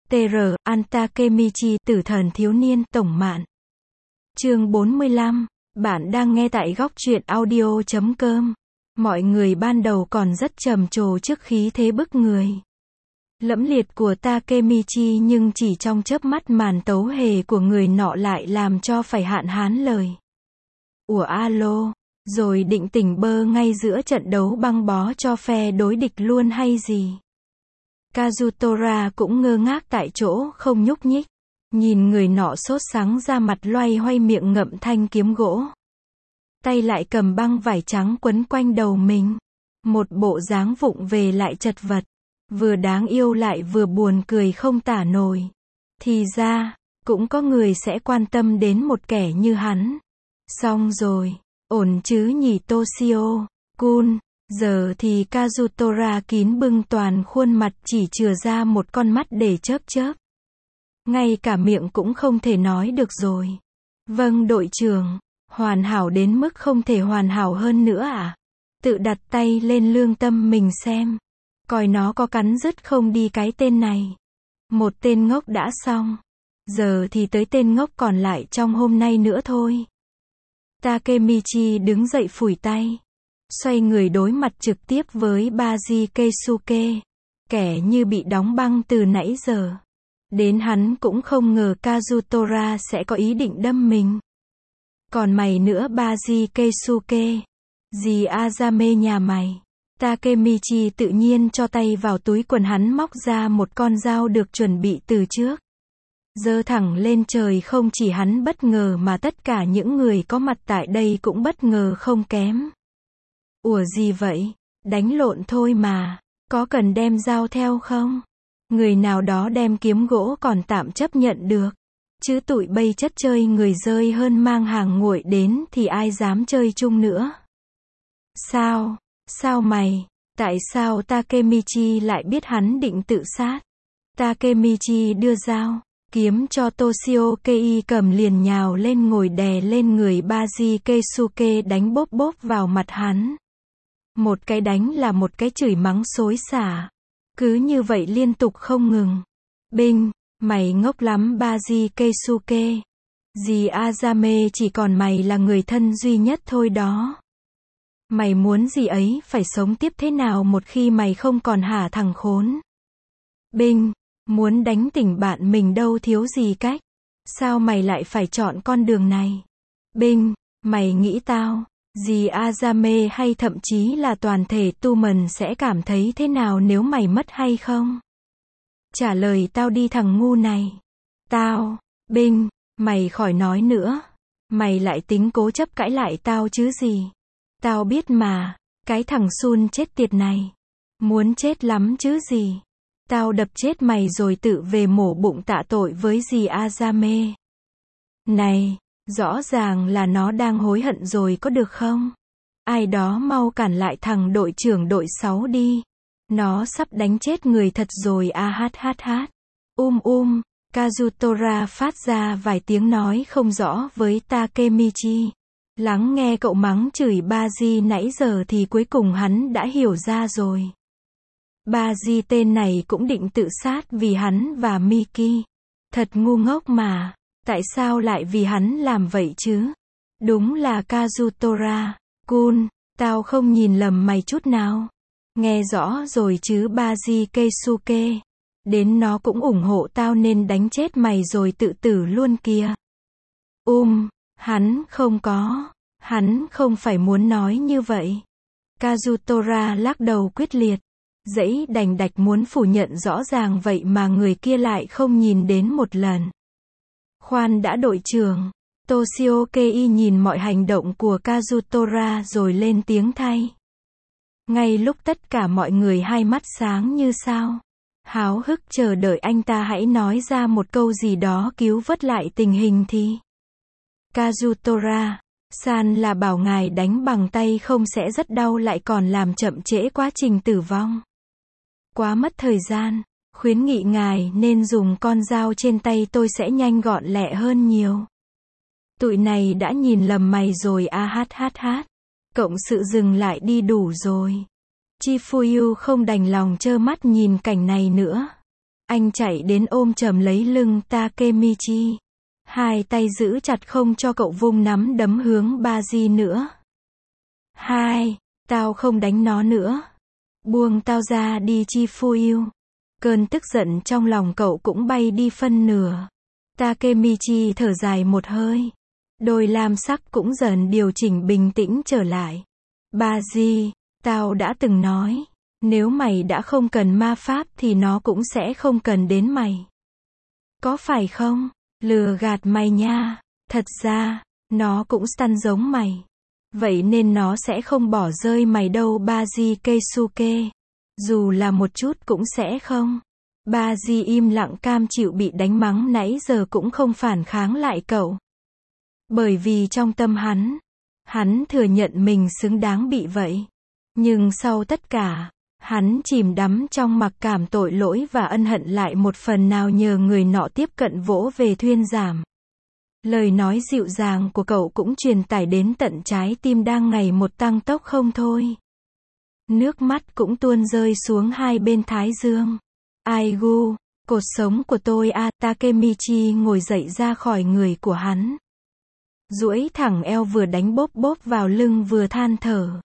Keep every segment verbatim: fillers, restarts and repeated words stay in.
tê rờ, An Takemichi, Tử thần thiếu niên, tổng mạn. Chương bốn mươi lăm, bạn đang nghe tại góc truyện audio chấm com. Mọi người ban đầu còn rất trầm trồ trước khí thế bức người lẫm liệt của Takemichi, nhưng chỉ trong chớp mắt màn tấu hề của người nọ lại làm cho phải hạn hán lời. Ủa alo, rồi định tỉnh bơ ngay giữa trận đấu băng bó cho phe đối địch luôn hay gì? Kazutora cũng ngơ ngác tại chỗ không nhúc nhích, nhìn người nọ sốt sắng ra mặt loay hoay miệng ngậm thanh kiếm gỗ. Tay lại cầm băng vải trắng quấn quanh đầu mình. Một bộ dáng vụng về lại chật vật, vừa đáng yêu lại vừa buồn cười không tả nổi. Thì ra, cũng có người sẽ quan tâm đến một kẻ như hắn. Xong rồi, ổn chứ nhỉ Toshio-kun. Giờ thì Kazutora kín bưng toàn khuôn mặt, chỉ chừa ra một con mắt để chớp chớp. Ngay cả miệng cũng không thể nói được rồi. Vâng đội trưởng, hoàn hảo đến mức không thể hoàn hảo hơn nữa à? Tự đặt tay lên lương tâm mình xem, coi nó có cắn rứt không đi cái tên này. Một tên ngốc đã xong, giờ thì tới tên ngốc còn lại trong hôm nay nữa thôi. Takemichi đứng dậy phủi tay, xoay người đối mặt trực tiếp với Baji Keisuke, kẻ như bị đóng băng từ nãy giờ. Đến hắn cũng không ngờ Kazutora sẽ có ý định đâm mình. Còn mày nữa Baji Keisuke, dì Azame nhà mày. Takemichi tự nhiên cho tay vào túi quần hắn, móc ra một con dao được chuẩn bị từ trước. Giơ thẳng lên trời, không chỉ hắn bất ngờ mà tất cả những người có mặt tại đây cũng bất ngờ không kém. Ủa gì vậy? Đánh lộn thôi mà, có cần đem dao theo không? Người nào đó đem kiếm gỗ còn tạm chấp nhận được, chứ tụi bây chất chơi người rơi hơn mang hàng nguội đến thì ai dám chơi chung nữa. Sao? Sao mày? Tại sao Takemichi lại biết hắn định tự sát? Takemichi đưa dao, kiếm cho Toshio Kei cầm, liền nhào lên ngồi đè lên người Baji Keisuke, đánh bốp bốp vào mặt hắn. Một cái đánh là một cái chửi mắng xối xả. Cứ như vậy liên tục không ngừng. Binh, mày ngốc lắm Baji Keisuke. Dì Azame chỉ còn mày là người thân duy nhất thôi đó. Mày muốn gì ấy phải sống tiếp thế nào một khi mày không còn hả thằng khốn? Binh, muốn đánh tỉnh bạn mình đâu thiếu gì cách. Sao mày lại phải chọn con đường này? Binh, mày nghĩ tao, dì Azame hay thậm chí là toàn thể tu mần sẽ cảm thấy thế nào nếu mày mất hay không? Trả lời tao đi thằng ngu này. Tao, Binh, mày khỏi nói nữa. Mày lại tính cố chấp cãi lại tao chứ gì? Tao biết mà, cái thằng sun chết tiệt này. Muốn chết lắm chứ gì? Tao đập chết mày rồi tự về mổ bụng tạ tội với dì Azame. Này, rõ ràng là nó đang hối hận rồi có được không? Ai đó mau cản lại thằng đội trưởng đội sáu đi. Nó sắp đánh chết người thật rồi a hát hát hát. Um um, Kazutora phát ra vài tiếng nói không rõ với Takemichi. Lắng nghe cậu mắng chửi Baji nãy giờ thì cuối cùng hắn đã hiểu ra rồi. Baji tên này cũng định tự sát vì hắn và Miki. Thật ngu ngốc mà. Tại sao lại vì hắn làm vậy chứ? Đúng là Kazutora kun, tao không nhìn lầm mày chút nào. Nghe rõ rồi chứ Baji Keisuke. Đến nó cũng ủng hộ tao nên đánh chết mày rồi tự tử luôn kìa. Um, hắn không có. Hắn không phải muốn nói như vậy. Kazutora lắc đầu quyết liệt. Dãy đành đạch muốn phủ nhận rõ ràng vậy mà người kia lại không nhìn đến một lần. Khoan đã đội trưởng. Toshio Kei nhìn mọi hành động của Kazutora rồi lên tiếng thay. Ngay lúc tất cả mọi người hai mắt sáng như sao, háo hức chờ đợi anh ta hãy nói ra một câu gì đó cứu vớt lại tình hình thì Kazutora san là bảo ngài đánh bằng tay không sẽ rất đau, lại còn làm chậm trễ quá trình tử vong, quá mất thời gian. Khuyến nghị ngài nên dùng con dao trên tay tôi sẽ nhanh gọn lẹ hơn nhiều. Tụi này đã nhìn lầm mày rồi a hát hát hát. Cộng sự dừng lại đi đủ rồi. Chifuyu không đành lòng trơ mắt nhìn cảnh này nữa. Anh chạy đến ôm chầm lấy lưng Takemichi. Hai tay giữ chặt không cho cậu vung nắm đấm hướng Baji nữa. Hai, tao không đánh nó nữa. Buông tao ra đi Chifuyu. Cơn tức giận trong lòng cậu cũng bay đi phân nửa. Takemichi thở dài một hơi. Đôi lam sắc cũng dần điều chỉnh bình tĩnh trở lại. Baji, tao đã từng nói, nếu mày đã không cần ma pháp thì nó cũng sẽ không cần đến mày. Có phải không? Lừa gạt mày nha. Thật ra, nó cũng stun giống mày. Vậy nên nó sẽ không bỏ rơi mày đâu Baji Keisuke. Dù là một chút cũng sẽ không. Baji im lặng cam chịu bị đánh mắng nãy giờ cũng không phản kháng lại cậu. Bởi vì trong tâm hắn, hắn thừa nhận mình xứng đáng bị vậy. Nhưng sau tất cả, hắn chìm đắm trong mặc cảm tội lỗi và ân hận lại một phần nào nhờ người nọ tiếp cận vỗ về thuyên giảm. Lời nói dịu dàng của cậu cũng truyền tải đến tận trái tim đang ngày một tăng tốc không thôi. Nước mắt cũng tuôn rơi xuống hai bên thái dương. Aigu, cột sống của tôi a. Takemichi ngồi dậy ra khỏi người của hắn. Duỗi thẳng eo vừa đánh bốp bốp vào lưng vừa than thở.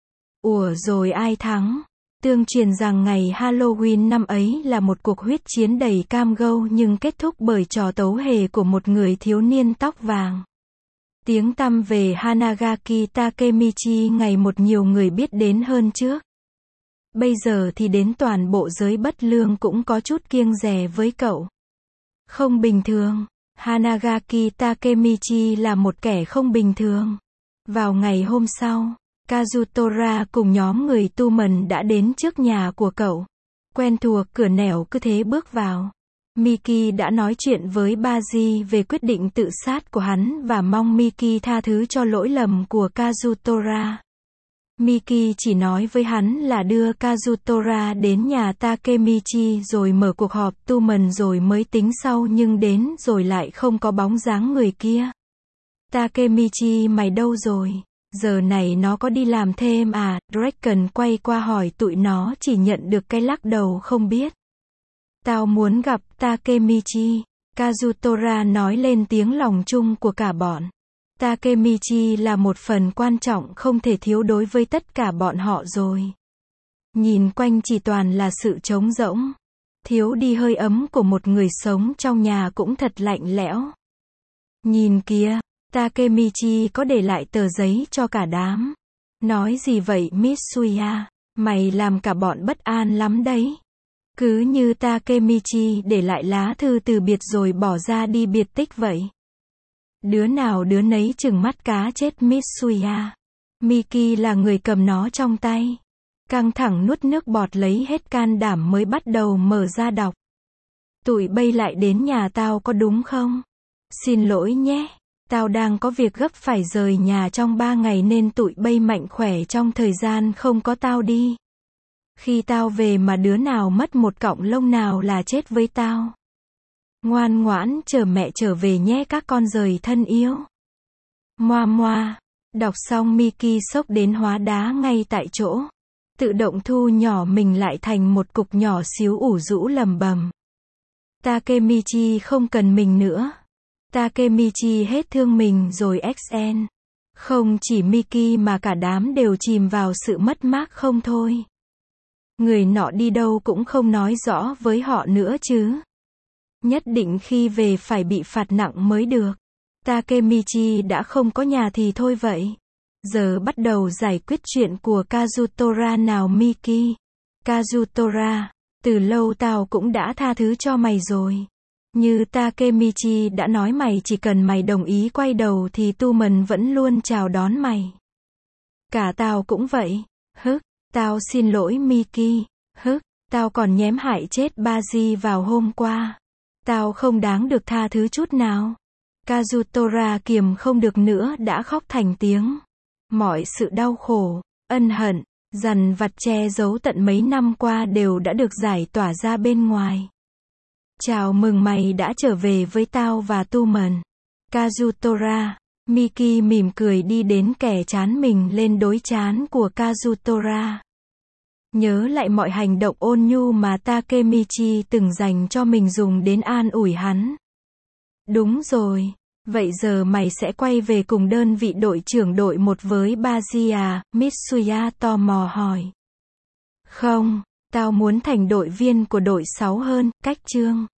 Ủa rồi ai thắng? Tương truyền rằng ngày Halloween năm ấy là một cuộc huyết chiến đầy cam go nhưng kết thúc bởi trò tấu hề của một người thiếu niên tóc vàng. Tiếng tăm về Hanagaki Takemichi ngày một nhiều người biết đến hơn trước. Bây giờ thì đến toàn bộ giới bất lương cũng có chút kiêng dè với cậu. Không bình thường. Hanagaki Takemichi là một kẻ không bình thường. Vào ngày hôm sau, Kazutora cùng nhóm người tu mần đã đến trước nhà của cậu. Quen thuộc cửa nẻo cứ thế bước vào. Miki đã nói chuyện với Baji về quyết định tự sát của hắn và mong Miki tha thứ cho lỗi lầm của Kazutora. Miki chỉ nói với hắn là đưa Kazutora đến nhà Takemichi rồi mở cuộc họp tu mần rồi mới tính sau nhưng đến rồi lại không có bóng dáng người kia. Takemichi mày đâu rồi? Giờ này nó có đi làm thêm à? Draken quay qua hỏi tụi nó chỉ nhận được cái lắc đầu không biết. Tao muốn gặp Takemichi. Kazutora nói lên tiếng lòng chung của cả bọn. Takemichi là một phần quan trọng không thể thiếu đối với tất cả bọn họ rồi. Nhìn quanh chỉ toàn là sự trống rỗng. Thiếu đi hơi ấm của một người sống trong nhà cũng thật lạnh lẽo. Nhìn kìa, Takemichi có để lại tờ giấy cho cả đám. Nói gì vậy Mitsuya? Mày làm cả bọn bất an lắm đấy. Cứ như Takemichi để lại lá thư từ biệt rồi bỏ ra đi biệt tích vậy. Đứa nào đứa nấy chừng mắt cá chết Mitsuya. Miki là người cầm nó trong tay. Căng thẳng nuốt nước bọt lấy hết can đảm mới bắt đầu mở ra đọc. Tụi bay lại đến nhà tao có đúng không? Xin lỗi nhé. Tao đang có việc gấp phải rời nhà trong ba ngày nên tụi bay mạnh khỏe trong thời gian không có tao đi. Khi tao về mà đứa nào mất một cọng lông nào là chết với tao. Ngoan ngoãn chờ mẹ trở về nhé các con rời thân yêu. Moa moa. Đọc xong Miki sốc đến hóa đá ngay tại chỗ. Tự động thu nhỏ mình lại thành một cục nhỏ xíu ủ rũ lầm bầm. Takemichi không cần mình nữa. Takemichi hết thương mình rồi ích en. Không chỉ Miki mà cả đám đều chìm vào sự mất mát không thôi. Người nọ đi đâu cũng không nói rõ với họ nữa chứ. Nhất định khi về phải bị phạt nặng mới được. Takemichi đã không có nhà thì thôi vậy. Giờ bắt đầu giải quyết chuyện của Kazutora nào Miki. Kazutora, từ lâu tao cũng đã tha thứ cho mày rồi. Như Takemichi đã nói mày chỉ cần mày đồng ý quay đầu thì tu mần vẫn luôn chào đón mày. Cả tao cũng vậy. Hức, tao xin lỗi Miki. Hức, tao còn nhém hại chết Baji vào hôm qua. Tao không đáng được tha thứ chút nào. Kazutora kiềm không được nữa đã khóc thành tiếng. Mọi sự đau khổ, ân hận, dằn vặt che giấu tận mấy năm qua đều đã được giải tỏa ra bên ngoài. Chào mừng mày đã trở về với tao và tu mần. Kazutora. Miki mỉm cười đi đến kẻ chán mình lên đối trán của Kazutora. Nhớ lại mọi hành động ôn nhu mà Takemichi từng dành cho mình dùng đến an ủi hắn. Đúng rồi. Vậy giờ mày sẽ quay về cùng đơn vị đội trưởng đội một với Baji à? Mitsuya tò mò hỏi. Không, tao muốn thành đội viên của đội sáu hơn, cách chương.